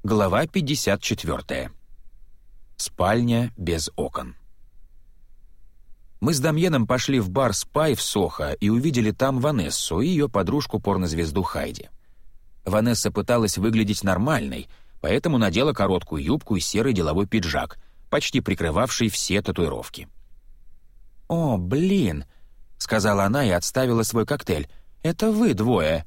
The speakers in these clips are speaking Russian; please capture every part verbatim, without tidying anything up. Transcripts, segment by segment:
Глава пятьдесят четвёртая. Спальня без окон. Мы с Дамьеном пошли в бар «Спай» в Сохо и увидели там Ванессу и ее подружку-порнозвезду Хайди. Ванесса пыталась выглядеть нормальной, поэтому надела короткую юбку и серый деловой пиджак, почти прикрывавший все татуировки. «О, блин!» — сказала она и отставила свой коктейль. «Это вы двое!»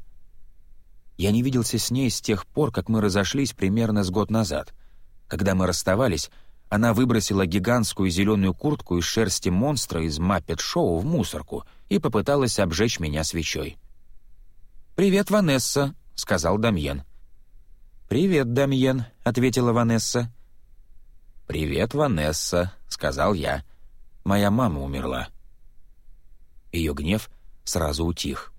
Я не виделся с ней с тех пор, как мы разошлись примерно с год назад. Когда мы расставались, она выбросила гигантскую зеленую куртку из шерсти монстра из Маппет-шоу в мусорку и попыталась обжечь меня свечой. «Привет, Ванесса», — сказал Дамьен. «Привет, Дамьен», — ответила Ванесса. «Привет, Ванесса», — сказал я. «Моя мама умерла». Ее гнев сразу утих.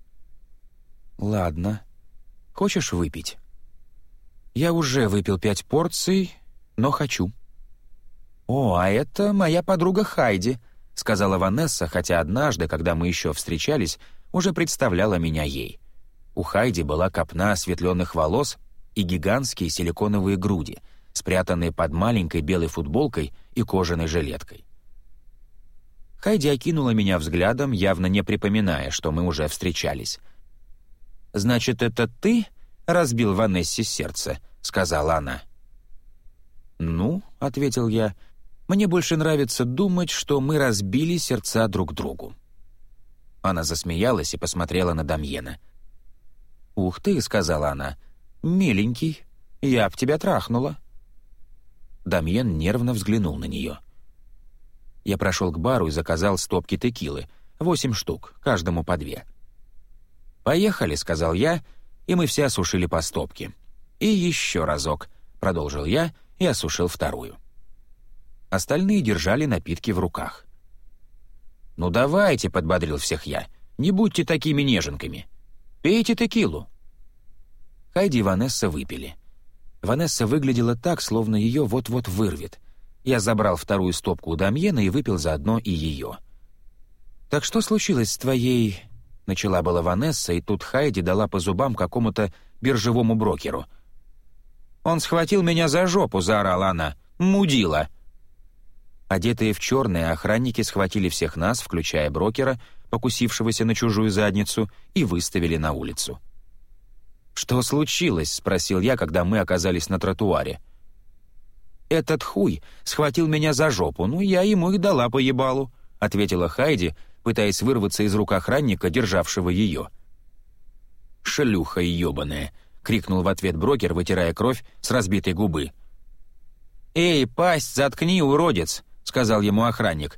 «Ладно. Хочешь выпить?» «Я уже выпил пять порций, но хочу». «О, а это моя подруга Хайди», — сказала Ванесса, хотя однажды, когда мы еще встречались, уже представляла меня ей. У Хайди была копна осветленных волос и гигантские силиконовые груди, спрятанные под маленькой белой футболкой и кожаной жилеткой. Хайди окинула меня взглядом, явно не припоминая, что мы уже встречались. «Значит, это ты разбил Ванессе сердце?» — сказала она. «Ну», — ответил я, — «мне больше нравится думать, что мы разбили сердца друг другу». Она засмеялась и посмотрела на Дамьена. «Ух ты», — сказала она, — «миленький, я б тебя трахнула». Дамьен нервно взглянул на нее. Я прошел к бару и заказал стопки текилы, восемь штук, каждому по две. «Поехали», — сказал я, и мы все осушили по стопке. «И еще разок», — продолжил я и осушил вторую. Остальные держали напитки в руках. «Ну давайте», — подбодрил всех я, — «не будьте такими неженками. Пейте текилу». Хайди и Ванесса выпили. Ванесса выглядела так, словно ее вот-вот вырвет. Я забрал вторую стопку у Дамьена и выпил заодно и ее. «Так что случилось с твоей...» — начала была Ванесса, и тут Хайди дала по зубам какому-то биржевому брокеру. «Он схватил меня за жопу», — заорала она. «Мудила!» Одетые в черное, охранники схватили всех нас, включая брокера, покусившегося на чужую задницу, и выставили на улицу. «Что случилось?» — спросил я, когда мы оказались на тротуаре. «Этот хуй схватил меня за жопу, ну я ему и дала по ебалу», — ответила Хайди, пытаясь вырваться из рук охранника, державшего ее. «Шлюха ебаная!» — крикнул в ответ брокер, вытирая кровь с разбитой губы. «Эй, пасть заткни, уродец!» — сказал ему охранник.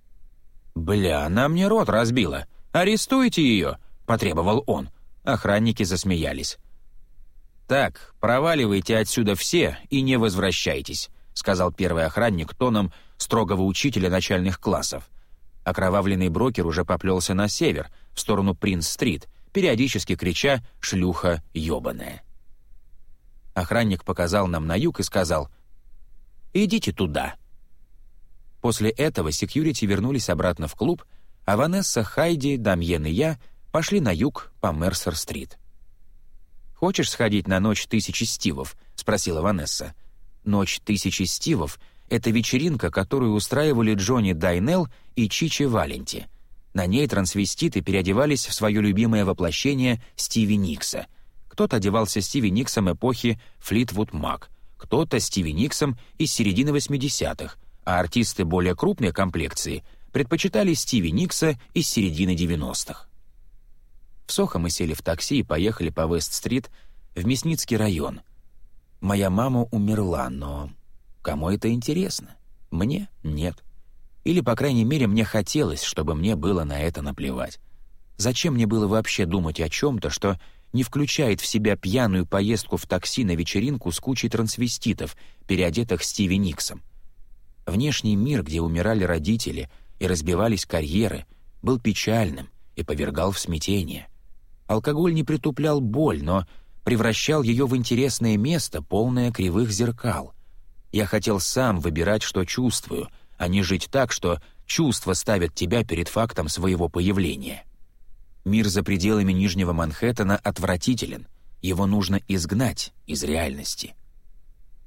«Бля, она мне рот разбила! Арестуйте ее!» — потребовал он. Охранники засмеялись. «Так, проваливайте отсюда все и не возвращайтесь», — сказал первый охранник тоном строгого учителя начальных классов. Окровавленный брокер уже поплелся на север, в сторону Принц-стрит, периодически крича «шлюха ёбаная». Охранник показал нам на юг и сказал «Идите туда». После этого секьюрити вернулись обратно в клуб, а Ванесса, Хайди, Дамьен и я пошли на юг по Мерсер-стрит. «Хочешь сходить на ночь тысячи стивов?» — спросила Ванесса. «Ночь тысячи стивов — это вечеринка, которую устраивали Джонни Дайнелл и Чичи Валенти. На ней трансвеститы переодевались в свое любимое воплощение Стиви Никса. Кто-то одевался Стиви Никсом эпохи Флитвуд Мак, кто-то Стиви Никсом из середины восьмидесятых, а артисты более крупной комплекции предпочитали Стиви Никса из середины девяностых. В Сохо мы сели в такси и поехали по Вест-стрит в Мясницкий район. Моя мама умерла, но кому это интересно? Мне — нет. Или, по крайней мере, мне хотелось, чтобы мне было на это наплевать. Зачем мне было вообще думать о чем-то, что не включает в себя пьяную поездку в такси на вечеринку с кучей трансвеститов, переодетых Стиви Никсом? Внешний мир, где умирали родители и разбивались карьеры, был печальным и повергал в смятение. Алкоголь не притуплял боль, но превращал ее в интересное место, полное кривых зеркал. Я хотел сам выбирать, что чувствую, а не жить так, что чувства ставят тебя перед фактом своего появления. Мир за пределами Нижнего Манхэттена отвратителен, его нужно изгнать из реальности.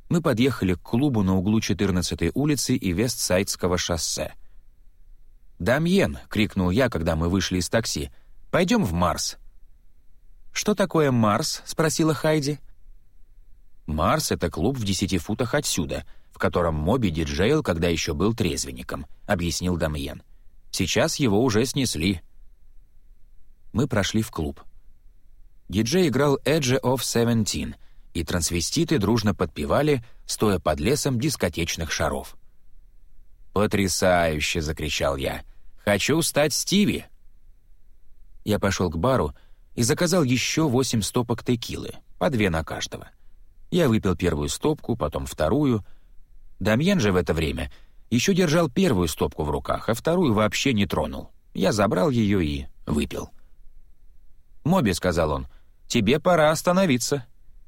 Мы подъехали к клубу на углу четырнадцатой улицы и Вестсайдского шоссе. «Дамьен!» — крикнул я, когда мы вышли из такси. «Пойдем в Марс». «Что такое Марс?» — спросила Хайди. «Марс — это клуб в десяти футах отсюда, в котором Моби диджейл, когда еще был трезвенником», — объяснил Дамьен. «Сейчас его уже снесли». Мы прошли в клуб. Диджей играл «Edge of Seventeen», и трансвеститы дружно подпевали, стоя под лесом дискотечных шаров. «Потрясающе!» — закричал я. «Хочу стать Стиви!» Я пошел к бару и заказал еще восемь стопок текилы, по две на каждого. Я выпил первую стопку, потом вторую. Дамьен же в это время еще держал первую стопку в руках, а вторую вообще не тронул. Я забрал ее и выпил. «Моби», — сказал он, — «тебе пора остановиться».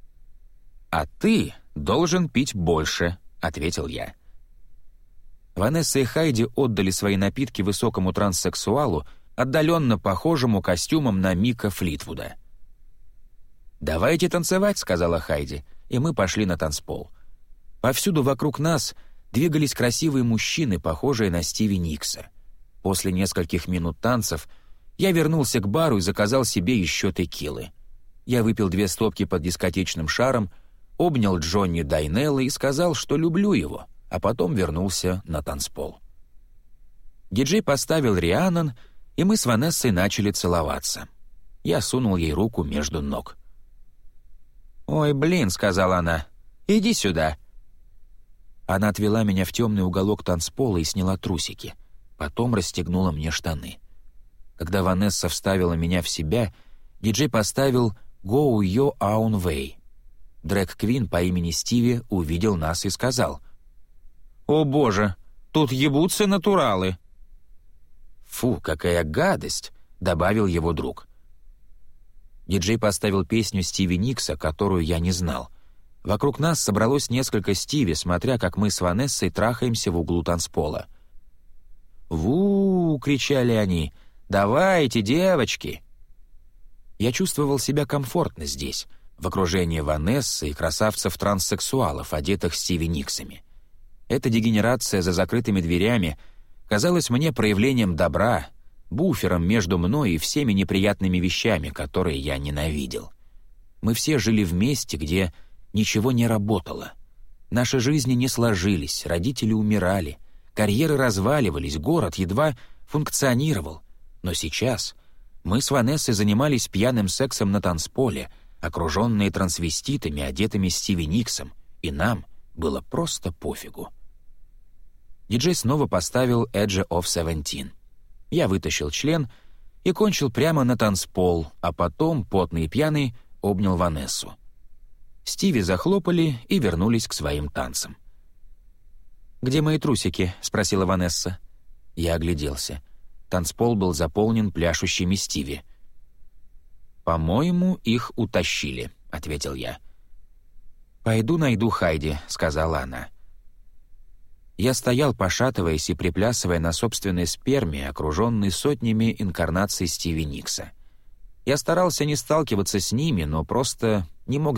«А ты должен пить больше», — ответил я. Ванесса и Хайди отдали свои напитки высокому транссексуалу, отдаленно похожему костюмом на Мика Флитвуда. «Давайте танцевать», — сказала Хайди, и мы пошли на танцпол. Повсюду вокруг нас двигались красивые мужчины, похожие на Стиви Никса. После нескольких минут танцев я вернулся к бару и заказал себе еще текилы. Я выпил две стопки под дискотечным шаром, обнял Джонни Дайнелла и сказал, что люблю его, а потом вернулся на танцпол. Диджей поставил Рианнан, и мы с Ванессой начали целоваться. Я сунул ей руку между ног. «Ой, блин», — сказала она, — «иди сюда». Она отвела меня в темный уголок танцпола и сняла трусики. Потом расстегнула мне штаны. Когда Ванесса вставила меня в себя, диджей поставил «Go Your Own Way». Дрэг-квин по имени Стиви увидел нас и сказал: «О боже, тут ебутся натуралы!» «Фу, какая гадость!» — добавил его друг. Диджей поставил песню Стиви Никса, которую я не знал. Вокруг нас собралось несколько Стиви, смотря как мы с Ванессой трахаемся в углу танцпола. «Ву!» — кричали они. «Давайте, девочки!» Я чувствовал себя комфортно здесь, в окружении Ванессы и красавцев-транссексуалов, одетых Стиви Никсами. Эта дегенерация за закрытыми дверями казалась мне проявлением добра, буфером между мной и всеми неприятными вещами, которые я ненавидел. Мы все жили в месте, где ничего не работало. Наши жизни не сложились, родители умирали, карьеры разваливались, город едва функционировал. Но сейчас мы с Ванессой занимались пьяным сексом на танцполе, окруженные трансвеститами, одетыми Стиви Никсом, и нам было просто пофигу. Диджей снова поставил «Edge of Seventeen». Я вытащил член и кончил прямо на танцпол, а потом, потный и пьяный, обнял Ванессу. Стиви захлопали и вернулись к своим танцам. «Где мои трусики?» — спросила Ванесса. Я огляделся. Танцпол был заполнен пляшущими Стиви. «По-моему, их утащили», — ответил я. «Пойду найду Хайди», — сказала она. Я стоял, пошатываясь и приплясывая на собственной сперме, окруженный сотнями инкарнаций Стиви Никса. Я старался не сталкиваться с ними, но просто не мог